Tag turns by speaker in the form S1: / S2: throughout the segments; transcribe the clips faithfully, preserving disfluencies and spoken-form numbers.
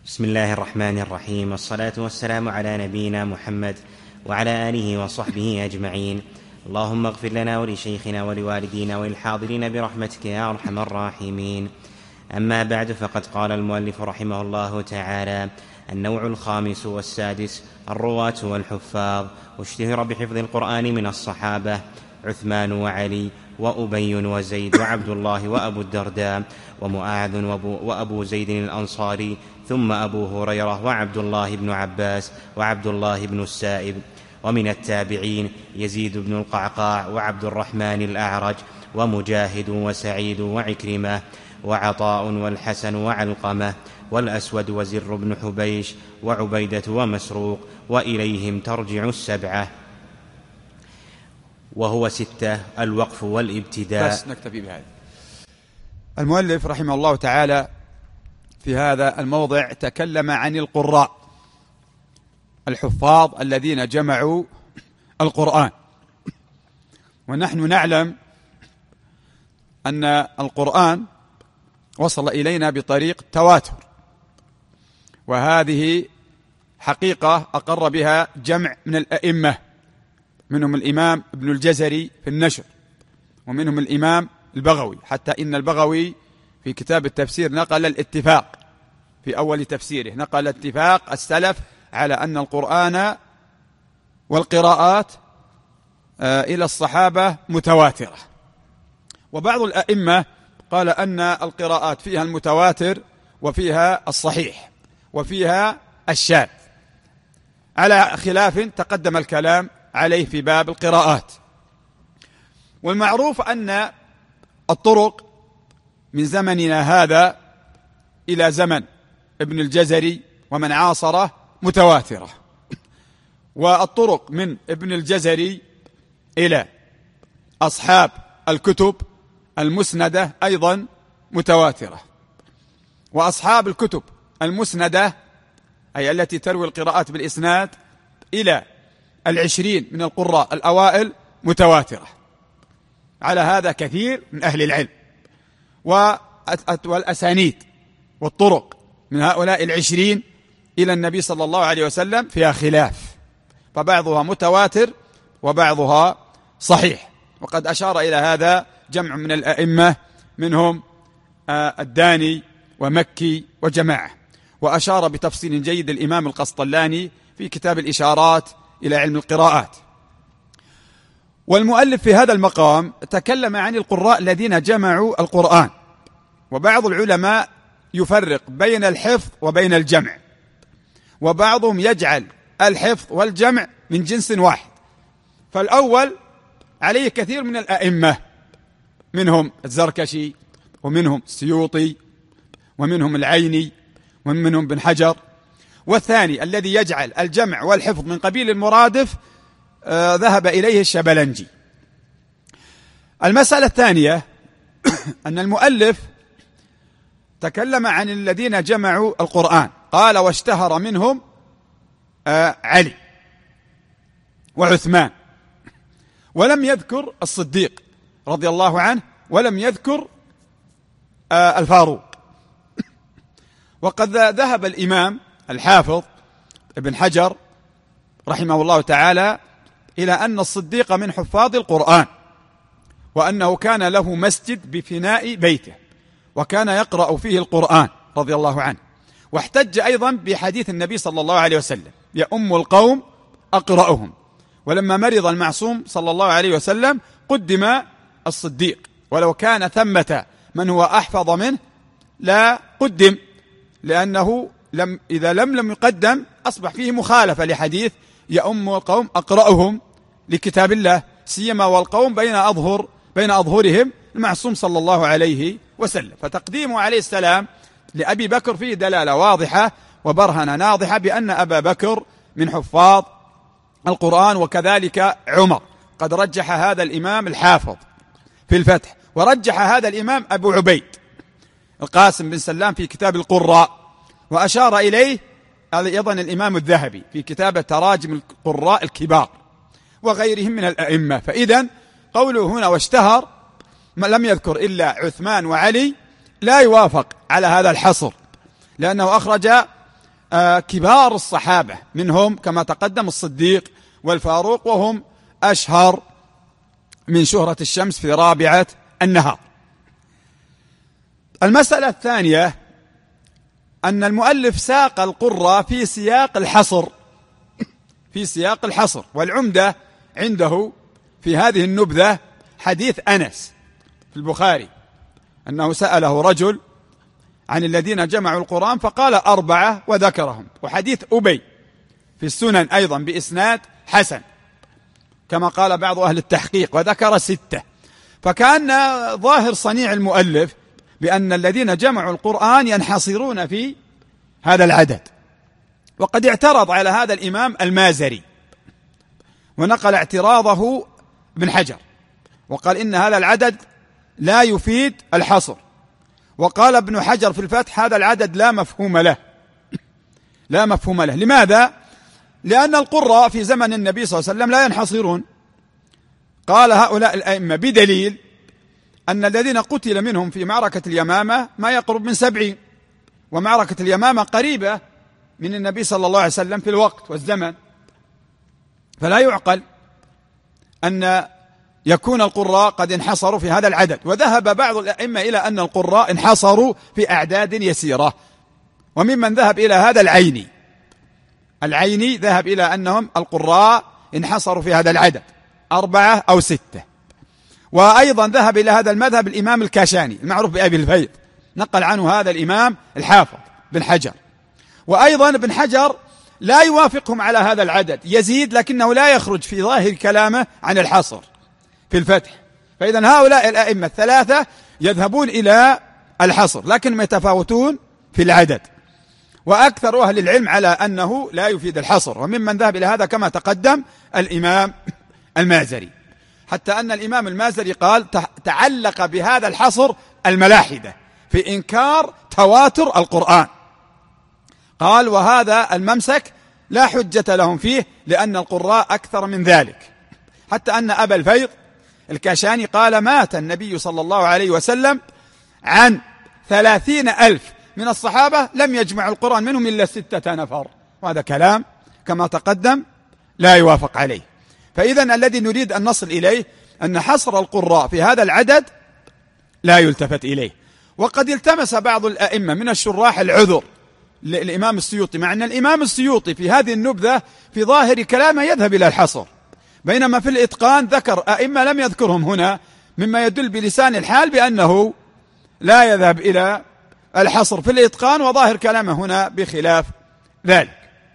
S1: بسم الله الرحمن الرحيم، والصلاة والسلام على نبينا محمد وعلى آله وصحبه أجمعين. اللهم اغفر لنا ولشيخنا ولوالدينا وللحاضرين برحمتك يا أرحم الراحمين. أما بعد، فقد قال المؤلف رحمه الله تعالى: النوع الخامس والسادس الرواة والحفاظ. واشتهر بحفظ القرآن من الصحابة عثمان وعلي وأبي وزيد وعبد الله وأبو الدرداء ومعاذ وأبو زيد الأنصاري، ثم أبو هريرة وعبد الله بن عباس وعبد الله بن السائب. ومن التابعين يزيد بن القعقاع وعبد الرحمن الأعرج ومجاهد وسعيد وعكرمة وعطاء والحسن وعلقمة والأسود وزر بن حبيش وعبيدة ومسروق، وإليهم ترجع السبعة، وهو ستة: الوقف والابتداء.
S2: بس نكتفي بهذا. المؤلف رحمه الله تعالى في هذا الموضع تكلم عن القراء الحفاظ الذين جمعوا القرآن. ونحن نعلم أن القرآن وصل إلينا بطريق تواتر، وهذه حقيقة أقر بها جمع من الأئمة، منهم الإمام ابن الجزري في النشر، ومنهم الإمام البغوي، حتى إن البغوي في كتاب التفسير نقل الاتفاق في أول تفسيره، نقل اتفاق السلف على أن القرآن والقراءات إلى الصحابة متواترة. وبعض الأئمة قال أن القراءات فيها المتواتر وفيها الصحيح وفيها الشاذ، على خلاف تقدم الكلام عليه في باب القراءات. والمعروف أن الطرق من زمننا هذا إلى زمن ابن الجزري ومن عاصره متواترة، والطرق من ابن الجزري إلى أصحاب الكتب المسندة أيضا متواترة، وأصحاب الكتب المسندة أي التي تروي القراءات بالإسناد إلى العشرين من القراء الأوائل متواترة. على هذا كثير من أهل العلم. والأسانيد والطرق من هؤلاء العشرين إلى النبي صلى الله عليه وسلم فيها خلاف، فبعضها متواتر وبعضها صحيح. وقد أشار إلى هذا جمع من الأئمة، منهم الداني ومكي وجماعة. وأشار بتفصيل جيد الإمام القسطلاني في كتاب الإشارات إلى علم القراءات. والمؤلف في هذا المقام تكلم عن القراء الذين جمعوا القرآن. وبعض العلماء يفرق بين الحفظ وبين الجمع، وبعضهم يجعل الحفظ والجمع من جنس واحد. فالأول عليه كثير من الأئمة، منهم الزركشي ومنهم السيوطي ومنهم العيني ومنهم بن حجر. والثاني الذي يجعل الجمع والحفظ من قبيل المرادف آه ذهب إليه الشبلنجي. المسألة الثانية أن المؤلف تكلم عن الذين جمعوا القرآن، قال: واشتهر منهم آه علي وعثمان، ولم يذكر الصديق رضي الله عنه، ولم يذكر آه الفاروق. وقد ذهب الإمام الحافظ ابن حجر رحمه الله تعالى إلى أن الصديق من حفاظ القرآن، وأنه كان له مسجد بفناء بيته وكان يقرأ فيه القرآن رضي الله عنه. واحتج أيضا بحديث النبي صلى الله عليه وسلم: يؤم القوم أقرأهم. ولما مرض المعصوم صلى الله عليه وسلم قدم الصديق، ولو كان ثمة من هو أحفظ منه لا قدم، لأنه لم إذا لم لم يقدم أصبح فيه مخالفة لحديث يؤم القوم أقرأهم لكتاب الله، سيما والقوم بين أظهر بين أظهرهم المعصوم صلى الله عليه وسلم. فتقديمه عليه السلام لأبي بكر فيه دلالة واضحة وبرهنة ناضحة بأن أبا بكر من حفاظ القرآن، وكذلك عمر. قد رجح هذا الإمام الحافظ في الفتح، ورجح هذا الإمام أبو عبيد القاسم بن سلام في كتاب القراء، وأشار إليه أيضا الإمام الذهبي في كتاب تراجم القراء الكبار وغيرهم من الأئمة. فإذا قوله هنا واشتهر ما لم يذكر إلا عثمان وعلي لا يوافق على هذا الحصر، لأنه أخرج كبار الصحابة، منهم كما تقدم الصديق والفاروق، وهم أشهر من شهرة الشمس في رابعة النهار. المسألة الثانية أن المؤلف ساق القرة في سياق الحصر، في سياق الحصر، والعمدة عنده في هذه النبذة حديث أنس في البخاري أنه سأله رجل عن الذين جمعوا القرآن فقال أربعة وذكرهم، وحديث أبي في السنن أيضا بإسناد حسن كما قال بعض أهل التحقيق وذكر ستة. فكان ظاهر صنيع المؤلف بأن الذين جمعوا القرآن ينحصرون في هذا العدد، وقد اعترض على هذا الإمام المازري ونقل اعتراضه ابن حجر وقال إن هذا العدد لا يفيد الحصر، وقال ابن حجر في الفتح هذا العدد لا مفهوم له، لا مفهوم له. لماذا؟ لأن القراء في زمن النبي صلى الله عليه وسلم لا ينحصرون. قال هؤلاء الأئمة بدليل أن الذين قتل منهم في معركة اليمامة ما يقرب من سبعين، ومعركة اليمامة قريبة من النبي صلى الله عليه وسلم في الوقت والزمن، فلا يعقل أن يكون القراء قد انحصروا في هذا العدد. وذهب بعض الأئمة إلى أن القراء انحصروا في أعداد يسيرة، وممن ذهب إلى هذا العيني العيني ذهب إلى أنهم القراء انحصروا في هذا العدد أربعة أو ستة. وأيضا ذهب إلى هذا المذهب الإمام الكاشاني المعروف بأبي الفيض، نقل عنه هذا الإمام الحافظ بن حجر. وأيضا ابن حجر لا يوافقهم على هذا العدد، يزيد لكنه لا يخرج في ظاهر كلامه عن الحصر في الفتح. فإذا هؤلاء الأئمة الثلاثة يذهبون إلى الحصر لكنهم يتفاوتون في العدد، وأكثر أهل العلم على أنه لا يفيد الحصر، وممن ذهب إلى هذا كما تقدم الإمام المازري، حتى أن الإمام المازري قال تعلق بهذا الحصر الملاحدة في إنكار تواتر القرآن، قال وهذا الممسك لا حجة لهم فيه لأن القراء أكثر من ذلك. حتى أن أبا الفيض الكاشاني قال مات النبي صلى الله عليه وسلم عن ثلاثين ألف من الصحابة لم يجمع القرآن منهم إلا ستة نفر، وهذا كلام كما تقدم لا يوافق عليه. فإذا الذي نريد أن نصل إليه أن حصر القراء في هذا العدد لا يلتفت إليه. وقد التمس بعض الأئمة من الشراح العذر للإمام السيوطي، مع أن الإمام السيوطي في هذه النبذة في ظاهر كلامه يذهب إلى الحصر، بينما في الإتقان ذكر أئمة لم يذكرهم هنا، مما يدل بلسان الحال بأنه لا يذهب إلى الحصر في الإتقان، وظاهر كلامه هنا بخلاف ذلك.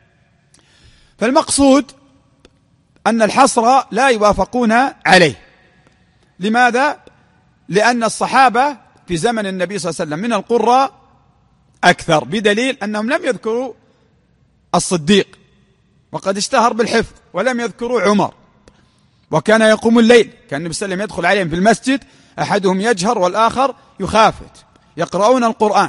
S2: فالمقصود أن الحصر لا يوافقون عليه. لماذا؟ لأن الصحابة في زمن النبي صلى الله عليه وسلم من القراء أكثر، بدليل أنهم لم يذكروا الصديق وقد اشتهر بالحفظ، ولم يذكروا عمر وكان يقوم الليل، كان النبي صلى الله عليه وسلم يدخل عليهم في المسجد أحدهم يجهر والآخر يخافت يقرؤون القرآن.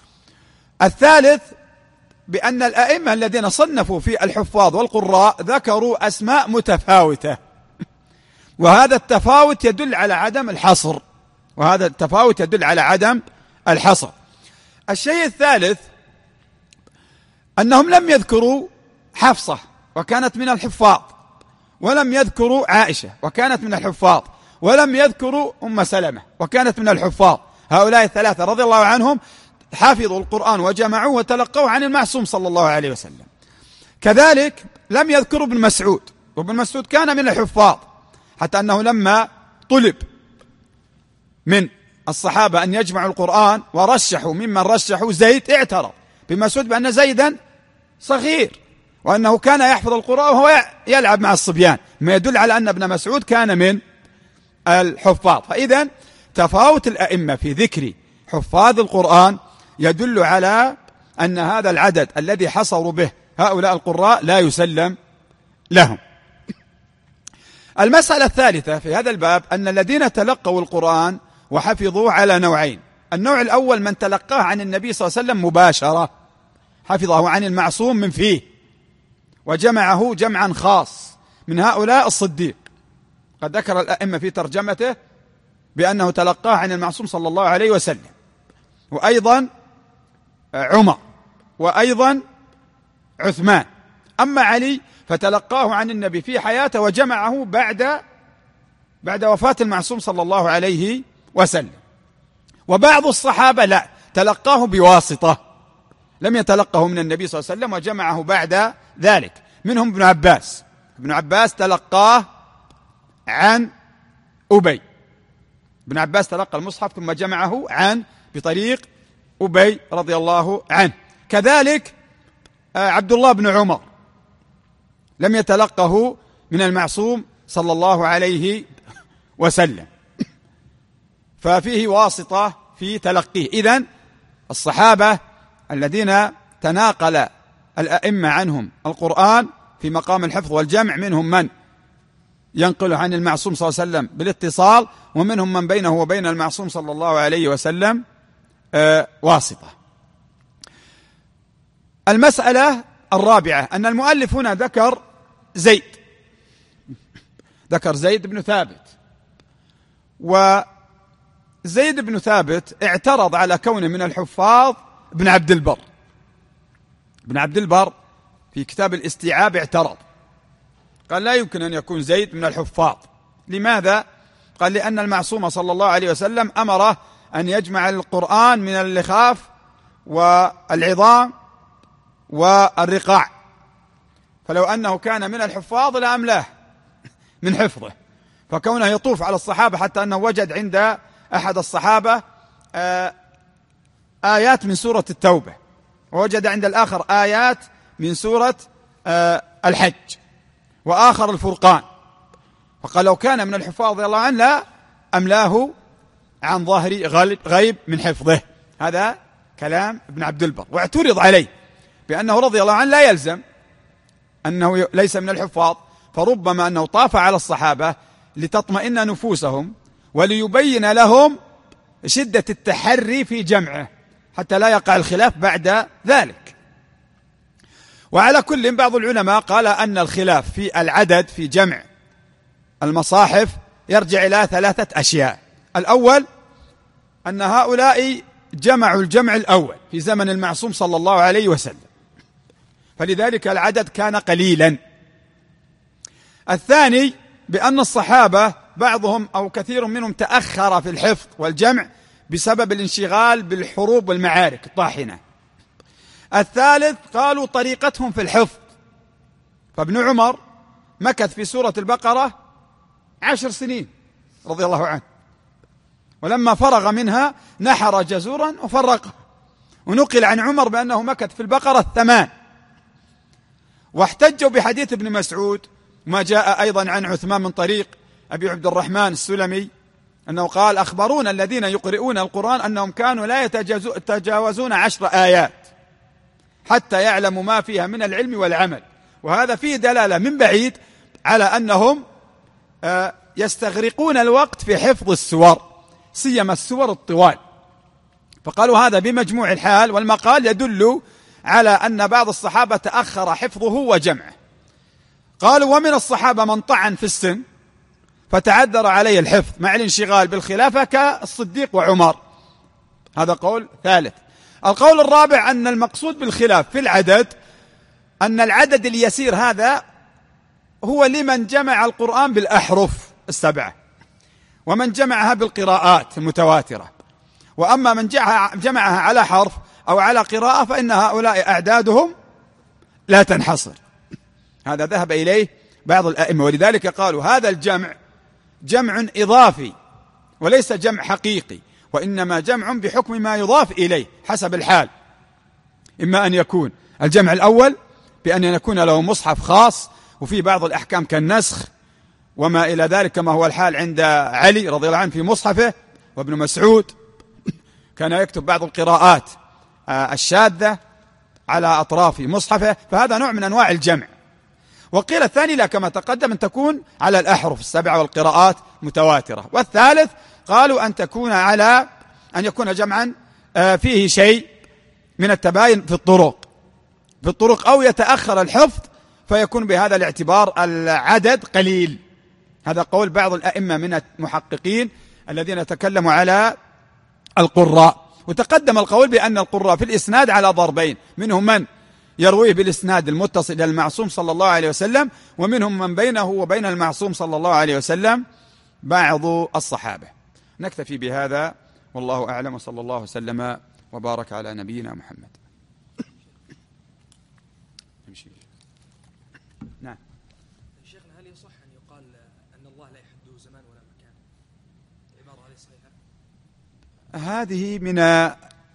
S2: الثالث بأن الأئمة الذين صنفوا في الحفاظ والقراء ذكروا أسماء متفاوتة، وهذا التفاوت يدل على عدم الحصر وهذا التفاوت يدل على عدم الحصر. الشيء الثالث أنهم لم يذكروا حفصة وكانت من الحفاظ، ولم يذكروا عائشة وكانت من الحفاظ، ولم يذكروا أم سلمة وكانت من الحفاظ. هؤلاء الثلاثة رضي الله عنهم حفظوا القرآن وجمعوه وتلقوه عن المعصوم صلى الله عليه وسلم. كذلك لم يذكروا ابن مسعود، وابن مسعود كان من الحفاظ، حتى أنه لما طلب من الصحابة أن يجمعوا القرآن ورشحوا ممن رشحوا زيد اعترض ابن مسعود بأن زيدا صغير وأنه كان يحفظ القرآن وهو يلعب مع الصبيان، ما يدل على أن ابن مسعود كان من الحفاظ. فإذا تفاوت الأئمة في ذكر حفاظ القرآن يدل على أن هذا العدد الذي حصروا به هؤلاء القراء لا يسلم لهم. المسألة الثالثة في هذا الباب أن الذين تلقوا القرآن وحفظوه على نوعين. النوع الأول من تلقاه عن النبي صلى الله عليه وسلم مباشرة، حفظه عن المعصوم من فيه وجمعه جمعا خاص، من هؤلاء الصديق، قد ذكر الأئمة في ترجمته بأنه تلقاه عن المعصوم صلى الله عليه وسلم، وأيضا عمر، وأيضا عثمان. أما علي فتلقاه عن النبي في حياته وجمعه بعد بعد وفاة المعصوم صلى الله عليه وسلم. وبعض الصحابة لا، تلقاه بواسطة، لم يتلقه من النبي صلى الله عليه وسلم وجمعه بعد ذلك. منهم ابن عباس، ابن عباس تلقاه عن أبي، ابن عباس تلقى المصحف ثم جمعه عن بطريق أبي رضي الله عنه. كذلك عبد الله بن عمر لم يتلقه من المعصوم صلى الله عليه وسلم، ففيه واسطة في تلقيه. إذن الصحابة الذين تناقل الأئمة عنهم القرآن في مقام الحفظ والجمع، منهم من ينقل عن المعصوم صلى الله عليه وسلم بالاتصال، ومنهم من بينه وبين المعصوم صلى الله عليه وسلم آه واسطة. المسألة الرابعة أن المؤلف هنا ذكر زيد، ذكر زيد بن ثابت. وزيد بن ثابت اعترض على كونه من الحفاظ ابن عبد البر، ابن عبد البر في كتاب الاستيعاب اعترض، قال لا يمكن أن يكون زيد من الحفاظ. لماذا؟ قال لأن المعصوم صلى الله عليه وسلم أمره أن يجمع القرآن من اللخاف والعظام والرقاع، فلو أنه كان من الحفاظ لأملاه من حفظه. فكونه يطوف على الصحابة حتى أنه وجد عند أحد الصحابة آيات من سورة التوبة، ووجد عند الآخر آيات من سورة الحج، وآخر الفرقان، فقال لو كان من الحفاظ رضي الله عنه لا أملاه عن ظهر غيب من حفظه. هذا كلام ابن عبد البر. واعترض عليه بأنه رضي الله عنه لا يلزم أنه ليس من الحفاظ، فربما أنه طاف على الصحابة لتطمئن نفوسهم وليبين لهم شدة التحري في جمعه حتى لا يقع الخلاف بعد ذلك. وعلى كل، بعض العلماء قال أن الخلاف في العدد في جمع المصاحف يرجع إلى ثلاثة أشياء. الأول أن هؤلاء جمعوا الجمع الأول في زمن المعصوم صلى الله عليه وسلم، فلذلك العدد كان قليلا. الثاني بأن الصحابة بعضهم أو كثير منهم تأخر في الحفظ والجمع بسبب الانشغال بالحروب والمعارك الطاحنة. الثالث قالوا طريقتهم في الحفظ، فابن عمر مكث في سورة البقرة عشر سنين رضي الله عنه، ولما فرغ منها نحر جزورا وفرقه. ونقل عن عمر بأنه مكث في البقرة ثمان. واحتجوا بحديث ابن مسعود ما جاء أيضا عن عثمان من طريق أبي عبد الرحمن السلمي أنه قال أخبرونا الذين يقرؤون القرآن أنهم كانوا لا يتجاوزون عشر آيات حتى يعلموا ما فيها من العلم والعمل. وهذا فيه دلالة من بعيد على أنهم يستغرقون الوقت في حفظ السور، سيما السور الطوال. فقالوا هذا بمجموع الحال والمقال يدل على أن بعض الصحابة تأخر حفظه وجمعه. قالوا ومن الصحابة من طعن في السن فتعذر عليه الحفظ مع الانشغال بالخلافة كالصديق وعمر. هذا قول ثالث. القول الرابع أن المقصود بالخلاف في العدد أن العدد اليسير هذا هو لمن جمع القرآن بالأحرف السبعة ومن جمعها بالقراءات المتواترة، وأما من جمعها على حرف أو على قراءة فإن هؤلاء أعدادهم لا تنحصر. هذا ذهب إليه بعض الأئمة، ولذلك قالوا هذا الجمع جمع إضافي وليس جمع حقيقي، وإنما جمع بحكم ما يضاف إليه حسب الحال. إما أن يكون الجمع الأول بأن يكون له مصحف خاص وفي بعض الأحكام كالنسخ وما إلى ذلك، كما هو الحال عند علي رضي الله عنه في مصحفه، وابن مسعود كان يكتب بعض القراءات الشاذة على أطراف مصحفه، فهذا نوع من أنواع الجمع. وقيل الثاني لا كما تقدم أن تكون على الأحرف السبعة والقراءات متواترة. والثالث قالوا أن تكون على أن يكون جمعا فيه شيء من التباين في الطرق في الطرق أو يتأخر الحفظ فيكون بهذا الاعتبار العدد قليل. هذا قول بعض الأئمة من المحققين الذين تكلموا على القراء. وتقدم القول بأن القراء في الإسناد على ضربين، منهم من يرويه بالإسناد المتصل إلى المعصوم صلى الله عليه وسلم، ومنهم من بينه وبين المعصوم صلى الله عليه وسلم بعض الصحابة. نكتفي بهذا والله أعلم، وصلى الله وسلم وبارك على نبينا محمد. نعم.
S3: شيخنا، هل يصح أن يقال أن الله لا يحده زمان ولا مكان؟ العبارة هذه صحيحة؟
S2: هذه من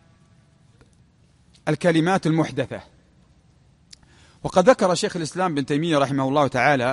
S2: الكلمات المحدثة، وقد ذكر شيخ الإسلام ابن تيمية رحمه الله تعالى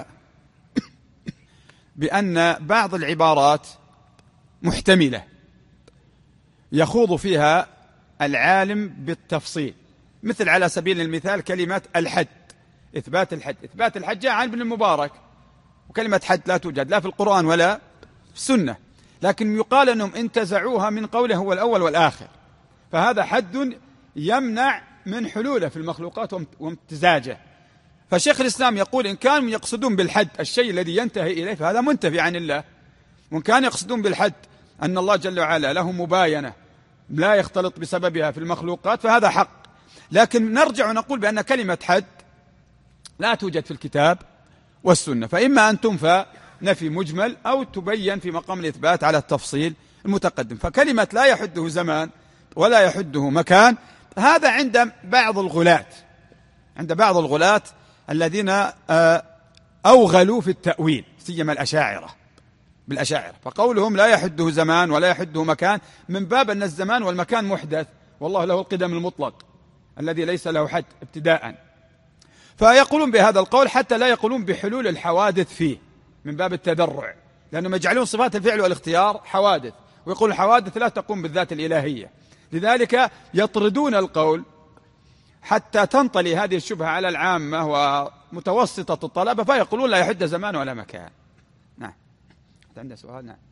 S2: بأن بعض العبارات محتملة يخوض يخوض العالم بالتفصيل، مثل على سبيل المثال كلمة الحد، إثبات الحد. إثبات الحد جاء عن ابن المبارك، وكلمة حد لا توجد لا في القرآن ولا في السنة، لكن يقال أنهم انتزعوها من قوله هو الأول والآخر، فهذا حد يمنع من حلوله في المخلوقات وامتزاجه. فشيخ الإسلام يقول إن كانوا يقصدون بالحد الشيء الذي ينتهي إليه فهذا منتفي عن الله، وإن كانوا يقصدون بالحد أن الله جل وعلا له مباينة لا يختلط بسببها في المخلوقات فهذا حق. لكن نرجع ونقول بأن كلمة حد لا توجد في الكتاب والسنة، فإما أن تنفى نفي مجمل أو تبين في مقام الإثبات على التفصيل المتقدم. فكلمة لا يحده زمان ولا يحده مكان هذا عند بعض الغلاة، عند بعض الغلاة الذين أوغلوا في التأويل، سيما الأشاعرة بالأشاعرة، فقولهم لا يحده زمان ولا يحده مكان من باب أن الزمان والمكان محدث، والله له القدم المطلق الذي ليس له حد ابتداء، فيقولون بهذا القول حتى لا يقولون بحلول الحوادث فيه من باب التذرع، لأنهم يجعلون صفات الفعل والاختيار حوادث، ويقول الحوادث لا تقوم بالذات الإلهية، لذلك يطردون القول حتى تنطلي هذه الشبهة على العامة ومتوسطة الطلبة، فيقولون لا يحد زمان ولا مكان. نعم. عندنا سؤال؟ نعم.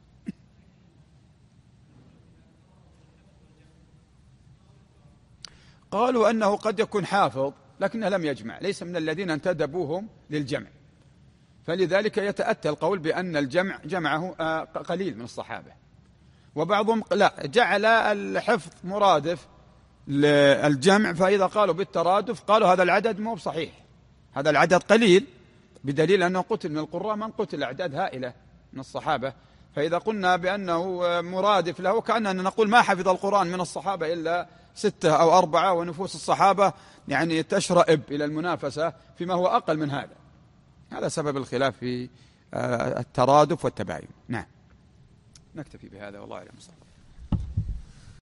S2: قالوا أنه قد يكون حافظ لكنه لم يجمع، ليس من الذين انتدبوهم للجمع، فلذلك يتأتى القول بأن الجمع جمعه قليل من الصحابة، وبعضهم لا جعل الحفظ مرادف للجمع، فإذا قالوا بالترادف قالوا هذا العدد مو بصحيح، هذا العدد قليل، بدليل أنه قتل من القراء من قتل أعداد هائلة من الصحابة، فإذا قلنا بأنه مرادف له كأننا نقول ما حفظ القرآن من الصحابة إلا ستة أو أربعة، ونفوس الصحابة يعني تشرئب إلى المنافسة فيما هو أقل من هذا. هذا سبب الخلاف في الترادف والتباين. نعم. نكتفي بهذا والله أعلم.